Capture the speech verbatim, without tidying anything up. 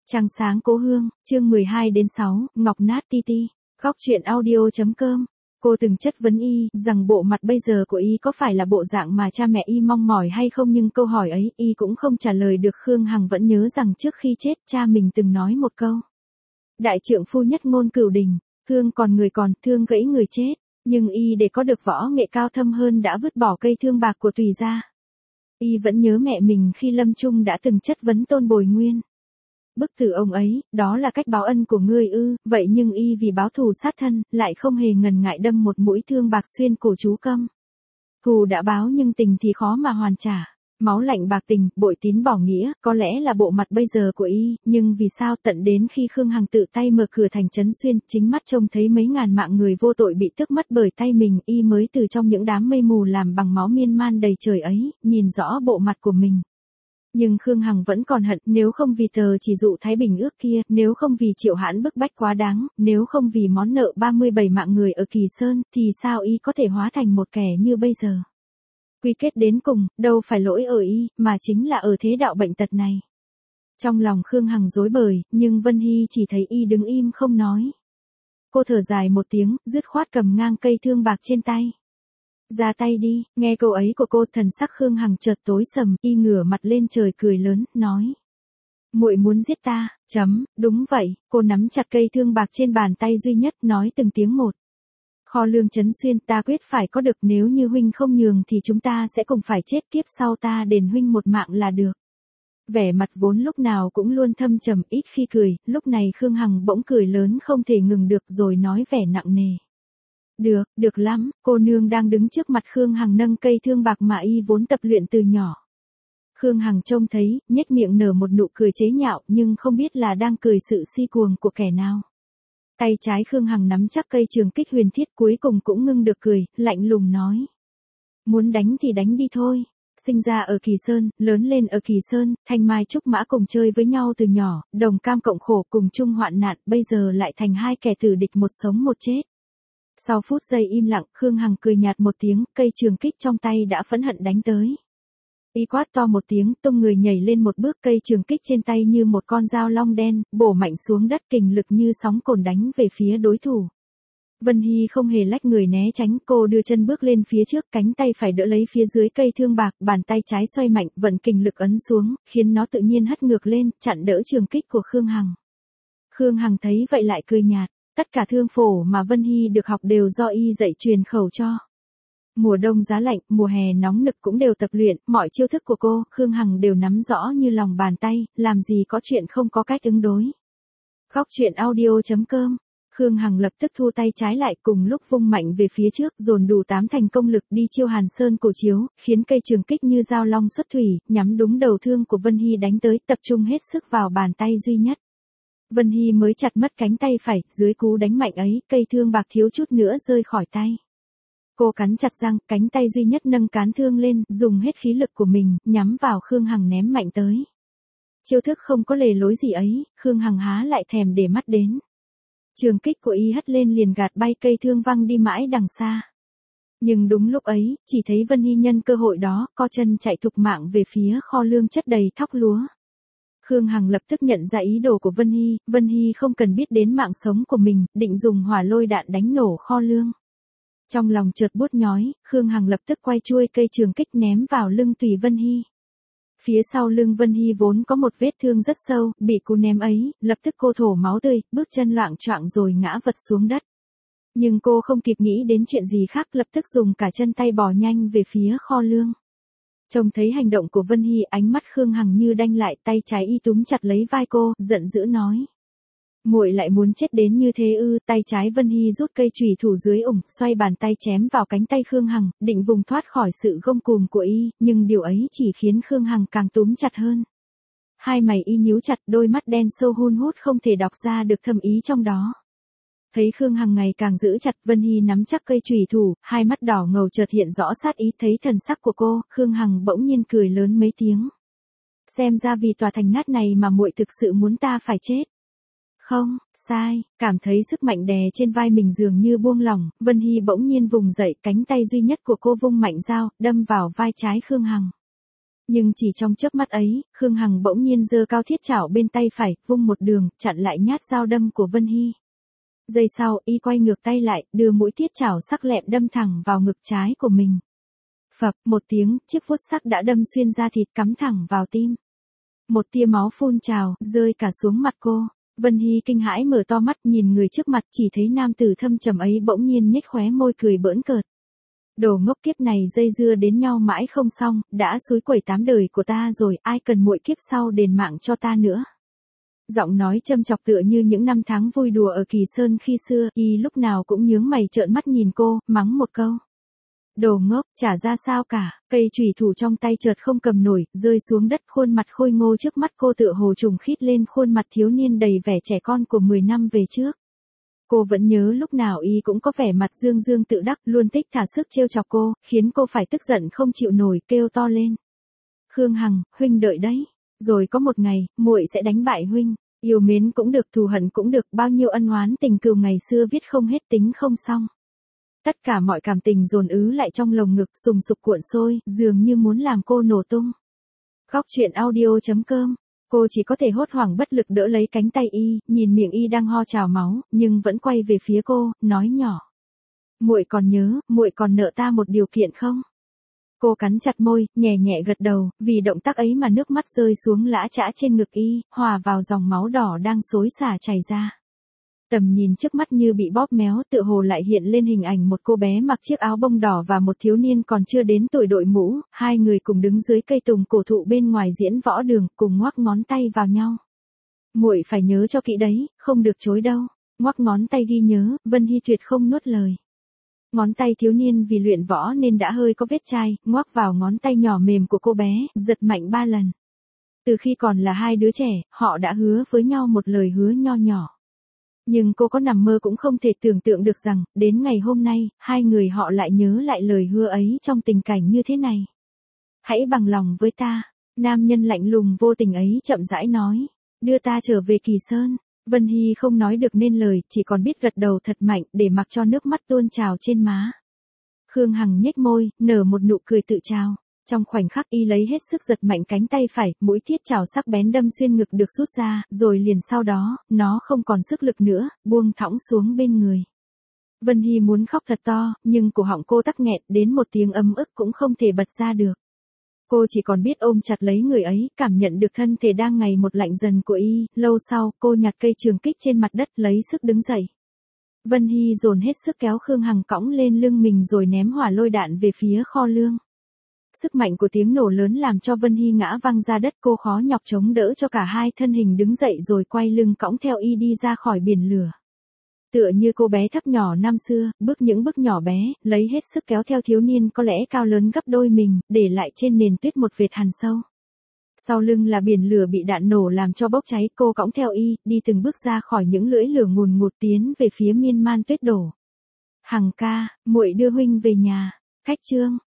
Trăng sáng cố hương, chương mười hai đến sáu, Ngọc Nát Ti Ti, góc truyện audio.com. Cô từng chất vấn y, rằng bộ mặt bây giờ của y có phải là bộ dạng mà cha mẹ y mong mỏi hay không, nhưng câu hỏi ấy, y cũng không trả lời được. Khương Hằng vẫn nhớ rằng trước khi chết, cha mình từng nói một câu. Đại trượng phu nhất ngôn cửu đình, thương còn người còn, thương gãy người chết. Nhưng y để có được võ nghệ cao thâm hơn đã vứt bỏ cây thương bạc của Tùy gia. Y vẫn nhớ mẹ mình khi lâm chung đã từng chất vấn Tôn Bồi Nguyên. Bức tử ông ấy, đó là cách báo ân của ngươi ư? Vậy nhưng y vì báo thù sát thân, lại không hề ngần ngại đâm một mũi thương bạc xuyên cổ chú Câm. Thù đã báo nhưng tình thì khó mà hoàn trả. Máu lạnh bạc tình, bội tín bỏ nghĩa, có lẽ là bộ mặt bây giờ của y, nhưng vì sao tận đến khi Khương Hằng tự tay mở cửa thành trấn xuyên, chính mắt trông thấy mấy ngàn mạng người vô tội bị tước mất bởi tay mình, y mới từ trong những đám mây mù làm bằng máu miên man đầy trời ấy, nhìn rõ bộ mặt của mình. Nhưng Khương Hằng vẫn còn hận, nếu không vì tờ chỉ dụ Thái Bình ước kia, nếu không vì Triệu Hãn bức bách quá đáng, nếu không vì món nợ ba mươi bảy mạng người ở Kỳ Sơn, thì sao y có thể hóa thành một kẻ như bây giờ? Quy kết đến cùng, đâu phải lỗi ở y, mà chính là ở thế đạo bệnh tật này. Trong lòng Khương Hằng rối bời, nhưng Vân Hy chỉ thấy y đứng im không nói. Cô thở dài một tiếng, dứt khoát cầm ngang cây thương bạc trên tay. Ra tay đi, nghe câu ấy của cô, thần sắc Khương Hằng chợt tối sầm, y ngửa mặt lên trời cười lớn, nói. Muội muốn giết ta, chấm, đúng vậy, cô nắm chặt cây thương bạc trên bàn tay duy nhất, nói từng tiếng một. Kho lương trấn xuyên, ta quyết phải có được, nếu như huynh không nhường thì chúng ta sẽ cùng phải chết, kiếp sau ta đền huynh một mạng là được. Vẻ mặt vốn lúc nào cũng luôn thâm trầm, ít khi cười, lúc này Khương Hằng bỗng cười lớn không thể ngừng được, rồi nói vẻ nặng nề. Được, được lắm, cô nương đang đứng trước mặt Khương Hằng nâng cây thương bạc mà y vốn tập luyện từ nhỏ. Khương Hằng trông thấy, nhếch miệng nở một nụ cười chế nhạo, nhưng không biết là đang cười sự si cuồng của kẻ nào. Tay trái Khương Hằng nắm chắc cây trường kích huyền thiết, cuối cùng cũng ngưng được cười, lạnh lùng nói. Muốn đánh thì đánh đi thôi. Sinh ra ở Kỳ Sơn, lớn lên ở Kỳ Sơn, thanh mai trúc mã cùng chơi với nhau từ nhỏ, đồng cam cộng khổ cùng chung hoạn nạn, bây giờ lại thành hai kẻ tử địch, một sống một chết. Sau phút giây im lặng, Khương Hằng cười nhạt một tiếng, cây trường kích trong tay đã phẫn hận đánh tới. Y quát to một tiếng, tung người nhảy lên một bước, cây trường kích trên tay như một con dao long đen, bổ mạnh xuống đất, kình lực như sóng cồn đánh về phía đối thủ. Vân Hy không hề lách người né tránh, cô đưa chân bước lên phía trước, cánh tay phải đỡ lấy phía dưới cây thương bạc, bàn tay trái xoay mạnh, vận kình lực ấn xuống, khiến nó tự nhiên hất ngược lên, chặn đỡ trường kích của Khương Hằng. Khương Hằng thấy vậy lại cười nhạt. Tất cả thương phổ mà Vân Hy được học đều do y dạy truyền khẩu cho. Mùa đông giá lạnh, mùa hè nóng nực cũng đều tập luyện, mọi chiêu thức của cô, Khương Hằng đều nắm rõ như lòng bàn tay, làm gì có chuyện không có cách ứng đối. Góc truyện audio.com. Khương Hằng lập tức thu tay trái lại, cùng lúc vung mạnh về phía trước, dồn đủ tám thành công lực đi chiêu Hàn Sơn cổ chiếu, khiến cây trường kích như dao long xuất thủy, nhắm đúng đầu thương của Vân Hy đánh tới, tập trung hết sức vào bàn tay duy nhất. Vân Hy mới chặt mất cánh tay phải, dưới cú đánh mạnh ấy, cây thương bạc thiếu chút nữa rơi khỏi tay. Cô cắn chặt răng, cánh tay duy nhất nâng cán thương lên, dùng hết khí lực của mình, nhắm vào Khương Hằng ném mạnh tới. Chiêu thức không có lề lối gì ấy, Khương Hằng há lại thèm để mắt đến. Trường kích của y hất lên liền gạt bay cây thương văng đi mãi đằng xa. Nhưng đúng lúc ấy, chỉ thấy Vân Hy nhân cơ hội đó, co chân chạy thục mạng về phía kho lương chất đầy thóc lúa. Khương Hằng lập tức nhận ra ý đồ của Vân Hy, Vân Hy không cần biết đến mạng sống của mình, định dùng hỏa lôi đạn đánh nổ kho lương. Trong lòng chợt buốt nhói, Khương Hằng lập tức quay chuôi cây trường kích ném vào lưng Tùy Vân Hy. Phía sau lưng Vân Hy vốn có một vết thương rất sâu, bị cú ném ấy, lập tức cô thổ máu tươi, bước chân loạng choạng rồi ngã vật xuống đất. Nhưng cô không kịp nghĩ đến chuyện gì khác, lập tức dùng cả chân tay bò nhanh về phía kho lương. Trông thấy hành động của Vân Hy, ánh mắt Khương Hằng như đanh lại, tay trái y túm chặt lấy vai cô, giận dữ nói. Muội lại muốn chết đến như thế ư? Tay trái Vân Hy rút cây chùy thủ dưới ủng, xoay bàn tay chém vào cánh tay Khương Hằng, định vùng thoát khỏi sự gông cùm của y, nhưng điều ấy chỉ khiến Khương Hằng càng túm chặt hơn. Hai mày y nhíu chặt, đôi mắt đen sâu hun hút không thể đọc ra được thâm ý trong đó. Thấy Khương Hằng ngày càng giữ chặt, Vân Hy nắm chắc cây chùy thủ, hai mắt đỏ ngầu chợt hiện rõ sát ý, thấy thần sắc của cô, Khương Hằng bỗng nhiên cười lớn mấy tiếng. Xem ra vì tòa thành nát này mà muội thực sự muốn ta phải chết. Không, sai, cảm thấy sức mạnh đè trên vai mình dường như buông lỏng, Vân Hy bỗng nhiên vùng dậy, cánh tay duy nhất của cô vung mạnh dao, đâm vào vai trái Khương Hằng. Nhưng chỉ trong chớp mắt ấy, Khương Hằng bỗng nhiên giơ cao thiết chảo bên tay phải, vung một đường, chặn lại nhát dao đâm của Vân Hy. Giây sau, y quay ngược tay lại, đưa mũi thiết chảo sắc lẹm đâm thẳng vào ngực trái của mình. Phập, một tiếng, chiếc vuốt sắc đã đâm xuyên da thịt cắm thẳng vào tim. Một tia máu phun trào, rơi cả xuống mặt cô. Vân Hy kinh hãi mở to mắt nhìn người trước mặt, chỉ thấy nam tử thâm trầm ấy bỗng nhiên nhếch khóe môi cười bỡn cợt. Đồ ngốc, kiếp này dây dưa đến nhau mãi không xong, đã xúi quẩy tám đời của ta rồi, ai cần muội kiếp sau đền mạng cho ta nữa. Giọng nói châm chọc tựa như những năm tháng vui đùa ở Kỳ Sơn khi xưa, y lúc nào cũng nhướng mày trợn mắt nhìn cô, mắng một câu. Đồ ngốc, chả ra sao cả, cây chùy thủ trong tay chợt không cầm nổi, rơi xuống đất, khuôn mặt khôi ngô trước mắt cô tựa hồ trùng khít lên khuôn mặt thiếu niên đầy vẻ trẻ con của mười năm về trước. Cô vẫn nhớ lúc nào y cũng có vẻ mặt dương dương tự đắc, luôn thích thả sức trêu chọc cô, khiến cô phải tức giận không chịu nổi, kêu to lên. Khương Hằng, huynh đợi đấy, rồi có một ngày, muội sẽ đánh bại huynh, yêu mến cũng được, thù hận cũng được, bao nhiêu ân oán tình cừu ngày xưa viết không hết tính không xong. Tất cả mọi cảm tình dồn ứ lại trong lồng ngực, sùng sục cuộn sôi, dường như muốn làm cô nổ tung. Góc truyện audio chấm com. Cô chỉ có thể hốt hoảng bất lực đỡ lấy cánh tay y, nhìn miệng y đang ho trào máu, nhưng vẫn quay về phía cô, nói nhỏ. Muội còn nhớ, muội còn nợ ta một điều kiện không? Cô cắn chặt môi, nhẹ nhẹ gật đầu, vì động tác ấy mà nước mắt rơi xuống lã chã trên ngực y, hòa vào dòng máu đỏ đang xối xả chảy ra. Tầm nhìn trước mắt như bị bóp méo, tựa hồ lại hiện lên hình ảnh một cô bé mặc chiếc áo bông đỏ và một thiếu niên còn chưa đến tuổi đội mũ, hai người cùng đứng dưới cây tùng cổ thụ bên ngoài diễn võ đường, cùng ngoắc ngón tay vào nhau. Muội phải nhớ cho kỹ đấy, không được chối đâu. Ngoắc ngón tay ghi nhớ, Vân Hy tuyệt không nuốt lời. Ngón tay thiếu niên vì luyện võ nên đã hơi có vết chai, ngoắc vào ngón tay nhỏ mềm của cô bé, giật mạnh ba lần. Từ khi còn là hai đứa trẻ, họ đã hứa với nhau một lời hứa nho nhỏ. Nhưng cô có nằm mơ cũng không thể tưởng tượng được rằng, đến ngày hôm nay, hai người họ lại nhớ lại lời hứa ấy trong tình cảnh như thế này. Hãy bằng lòng với ta, nam nhân lạnh lùng vô tình ấy chậm rãi nói, đưa ta trở về Kỳ Sơn. Vân Hy không nói được nên lời, chỉ còn biết gật đầu thật mạnh để mặc cho nước mắt tuôn trào trên má. Khương Hằng nhếch môi, nở một nụ cười tự trao. Trong khoảnh khắc y lấy hết sức giật mạnh cánh tay phải, mũi thiết chảo sắc bén đâm xuyên ngực được rút ra, rồi liền sau đó, nó không còn sức lực nữa, buông thõng xuống bên người. Vân Hy muốn khóc thật to, nhưng cổ họng cô tắc nghẹn đến một tiếng ấm ức cũng không thể bật ra được. Cô chỉ còn biết ôm chặt lấy người ấy, cảm nhận được thân thể đang ngày một lạnh dần của y, lâu sau, cô nhặt cây trường kích trên mặt đất lấy sức đứng dậy. Vân Hy dồn hết sức kéo Khương Hằng cõng lên lưng mình rồi ném hỏa lôi đạn về phía kho lương. Sức mạnh của tiếng nổ lớn làm cho Vân Hy ngã văng ra đất, cô khó nhọc chống đỡ cho cả hai thân hình đứng dậy rồi quay lưng cõng theo y đi ra khỏi biển lửa. Tựa như cô bé thấp nhỏ năm xưa, bước những bước nhỏ bé, lấy hết sức kéo theo thiếu niên có lẽ cao lớn gấp đôi mình, để lại trên nền tuyết một vệt hằn sâu. Sau lưng là biển lửa bị đạn nổ làm cho bốc cháy, cô cõng theo y, đi từng bước ra khỏi những lưỡi lửa ngùn ngụt tiến về phía miên man tuyết đổ. Hằng ca, muội đưa huynh về nhà. Khách chương.